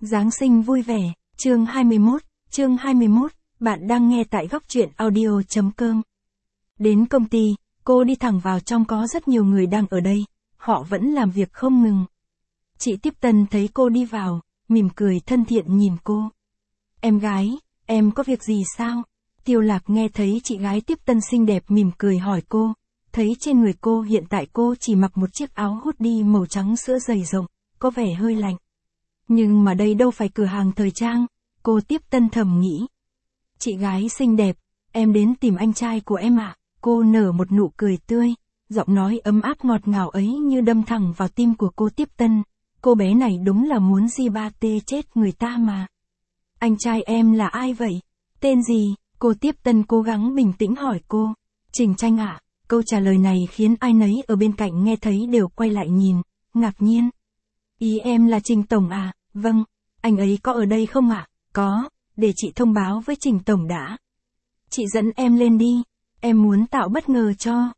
Giáng sinh vui vẻ, chương 21, bạn đang nghe tại góc truyện audio.com. Đến công ty, cô đi thẳng vào trong, có rất nhiều người đang ở đây, họ vẫn làm việc không ngừng. Chị Tiếp Tân thấy cô đi vào, mỉm cười thân thiện nhìn cô. Em gái, em có việc gì sao? Tiêu Lạc nghe thấy chị gái Tiếp Tân xinh đẹp mỉm cười hỏi cô, thấy trên người cô hiện tại cô chỉ mặc một chiếc áo hoodie màu trắng sữa dày rộng, có vẻ hơi lạnh. Nhưng mà đây đâu phải cửa hàng thời trang, cô Tiếp Tân thầm nghĩ. Chị gái xinh đẹp, em đến tìm anh trai của em ạ. Cô nở một nụ cười tươi, giọng nói ấm áp ngọt ngào ấy như đâm thẳng vào tim của cô Tiếp Tân. Cô bé này đúng là muốn tê chết người ta mà. Anh trai em là ai vậy? Tên gì? Cô Tiếp Tân cố gắng bình tĩnh hỏi cô. Trình Tranh ạ. Câu trả lời này khiến ai nấy ở bên cạnh nghe thấy đều quay lại nhìn, ngạc nhiên. Ý em là Trình Tổng à? Vâng, anh ấy có ở đây không ạ? Có, để chị thông báo với Trình Tổng đã. Chị dẫn em lên đi, em muốn tạo bất ngờ cho.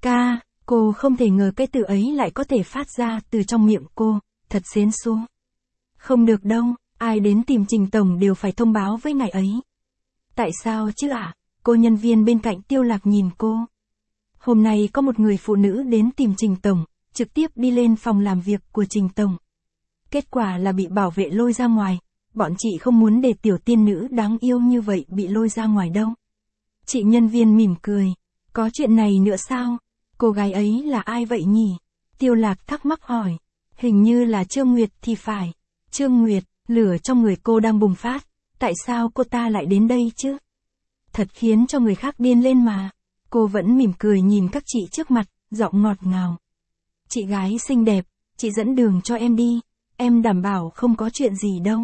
Cô không thể ngờ cái từ ấy lại có thể phát ra từ trong miệng cô, thật xến xúa. Không được đâu, ai đến tìm Trình Tổng đều phải thông báo với ngài ấy. Tại sao chứ ạ? Cô nhân viên bên cạnh Tiêu Lạc nhìn cô. Hôm nay có một người phụ nữ đến tìm Trình Tổng, trực tiếp đi lên phòng làm việc của Trình Tổng. Kết quả là bị bảo vệ lôi ra ngoài, bọn chị không muốn để tiểu tiên nữ đáng yêu như vậy bị lôi ra ngoài đâu. Chị nhân viên mỉm cười, có chuyện này nữa sao? Cô gái ấy là ai vậy nhỉ? Tiêu Lạc thắc mắc hỏi, hình như là Trương Nguyệt thì phải. Trương Nguyệt, lửa trong người cô đang bùng phát, tại sao cô ta lại đến đây chứ? Thật khiến cho người khác điên lên mà. Cô vẫn mỉm cười nhìn các chị trước mặt, giọng ngọt ngào. Chị gái xinh đẹp, chị dẫn đường cho em đi, em đảm bảo không có chuyện gì đâu.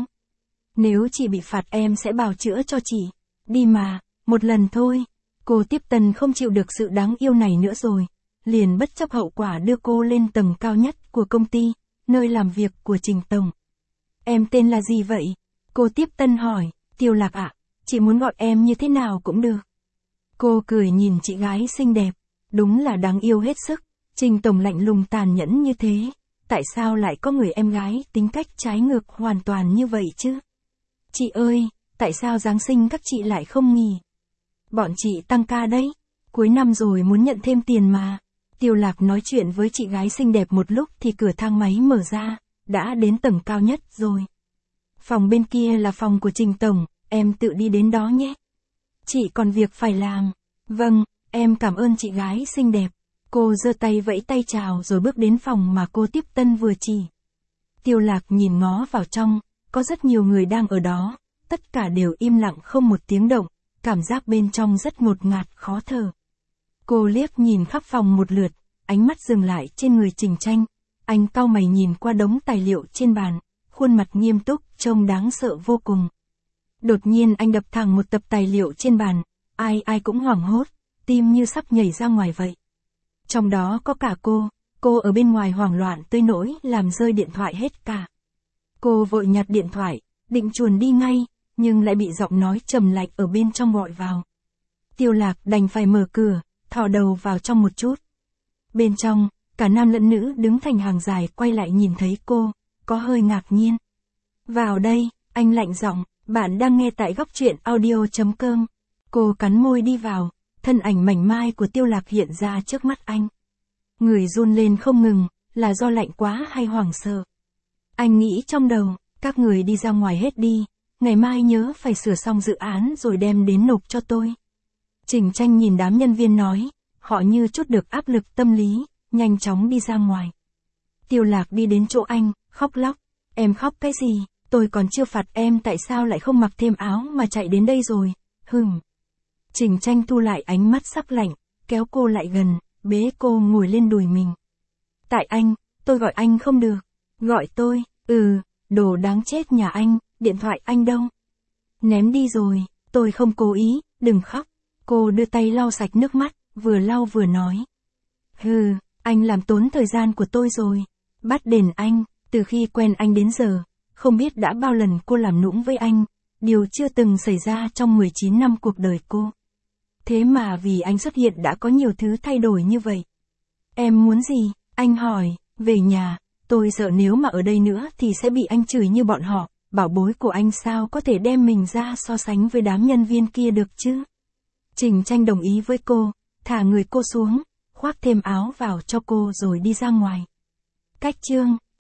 Nếu chị bị phạt em sẽ bào chữa cho chị. Đi mà, một lần thôi. Cô Tiếp Tân không chịu được sự đáng yêu này nữa rồi, liền bất chấp hậu quả đưa cô lên tầng cao nhất của công ty, nơi làm việc của Trình Tổng. Em tên là gì vậy? Cô Tiếp Tân hỏi. Tiêu Lạc ạ, chị muốn gọi em như thế nào cũng được. Cô cười nhìn chị gái xinh đẹp, đúng là đáng yêu hết sức. Trình Tổng lạnh lùng tàn nhẫn như thế, tại sao lại có người em gái tính cách trái ngược hoàn toàn như vậy chứ? Chị ơi, tại sao Giáng sinh các chị lại không nghỉ? Bọn chị tăng ca đấy, cuối năm rồi muốn nhận thêm tiền mà. Tiêu Lạc nói chuyện với chị gái xinh đẹp một lúc thì cửa thang máy mở ra, đã đến tầng cao nhất rồi. Phòng bên kia là phòng của Trình Tổng, em tự đi đến đó nhé. Chị còn việc phải làm. Vâng, em cảm ơn chị gái xinh đẹp. Cô giơ tay vẫy tay chào rồi bước đến phòng mà cô Tiếp Tân vừa chỉ. Tiêu Lạc nhìn ngó vào trong, có rất nhiều người đang ở đó, tất cả đều im lặng không một tiếng động, cảm giác bên trong rất ngột ngạt khó thở. Cô liếc nhìn khắp phòng một lượt, ánh mắt dừng lại trên người Trình Tranh. Anh cau mày nhìn qua đống tài liệu trên bàn, khuôn mặt nghiêm túc, trông đáng sợ vô cùng. Đột nhiên anh đập thẳng một tập tài liệu trên bàn, ai cũng hoảng hốt, tim như sắp nhảy ra ngoài vậy. Trong đó có cả cô ở bên ngoài hoảng loạn tới nỗi làm rơi điện thoại hết cả. Cô vội nhặt điện thoại, định chuồn đi ngay, nhưng lại bị giọng nói trầm lạnh ở bên trong gọi vào. Tiêu Lạc đành phải mở cửa, thò đầu vào trong một chút. Bên trong, cả nam lẫn nữ đứng thành hàng dài quay lại nhìn thấy cô, có hơi ngạc nhiên. Vào đây, anh lạnh giọng, bạn đang nghe tại góc truyện audio.com. Cô cắn môi đi vào, thân ảnh mảnh mai của Tiêu Lạc hiện ra trước mắt anh. Người run lên không ngừng, là do lạnh quá hay hoảng sợ. Anh nghĩ trong đầu, các người đi ra ngoài hết đi, ngày mai nhớ phải sửa xong dự án rồi đem đến nộp cho tôi. Trình Tranh nhìn đám nhân viên nói, họ như chút được áp lực tâm lý, nhanh chóng đi ra ngoài. Tiêu Lạc đi đến chỗ anh, khóc lóc. Em khóc cái gì? Tôi còn chưa phạt em tại sao lại không mặc thêm áo mà chạy đến đây rồi? Trình Tranh thu lại ánh mắt sắc lạnh, kéo cô lại gần, bế cô ngồi lên đùi mình. Tại anh, tôi gọi anh không được. Gọi tôi, đồ đáng chết nhà anh, điện thoại anh đâu? Ném đi rồi, tôi không cố ý, đừng khóc. Cô đưa tay lau sạch nước mắt, vừa lau vừa nói. Anh làm tốn thời gian của tôi rồi. Bắt đền anh, từ khi quen anh đến giờ, không biết đã bao lần cô làm nũng với anh, điều chưa từng xảy ra trong 19 năm cuộc đời cô. Thế mà vì anh xuất hiện đã có nhiều thứ thay đổi như vậy. Em muốn gì? Anh hỏi. Về nhà, tôi sợ nếu mà ở đây nữa thì sẽ bị anh chửi như bọn họ, bảo bối của anh sao có thể đem mình ra so sánh với đám nhân viên kia được chứ? Trình Tranh đồng ý với cô, thả người cô xuống, khoác thêm áo vào cho cô rồi đi ra ngoài. Cách chương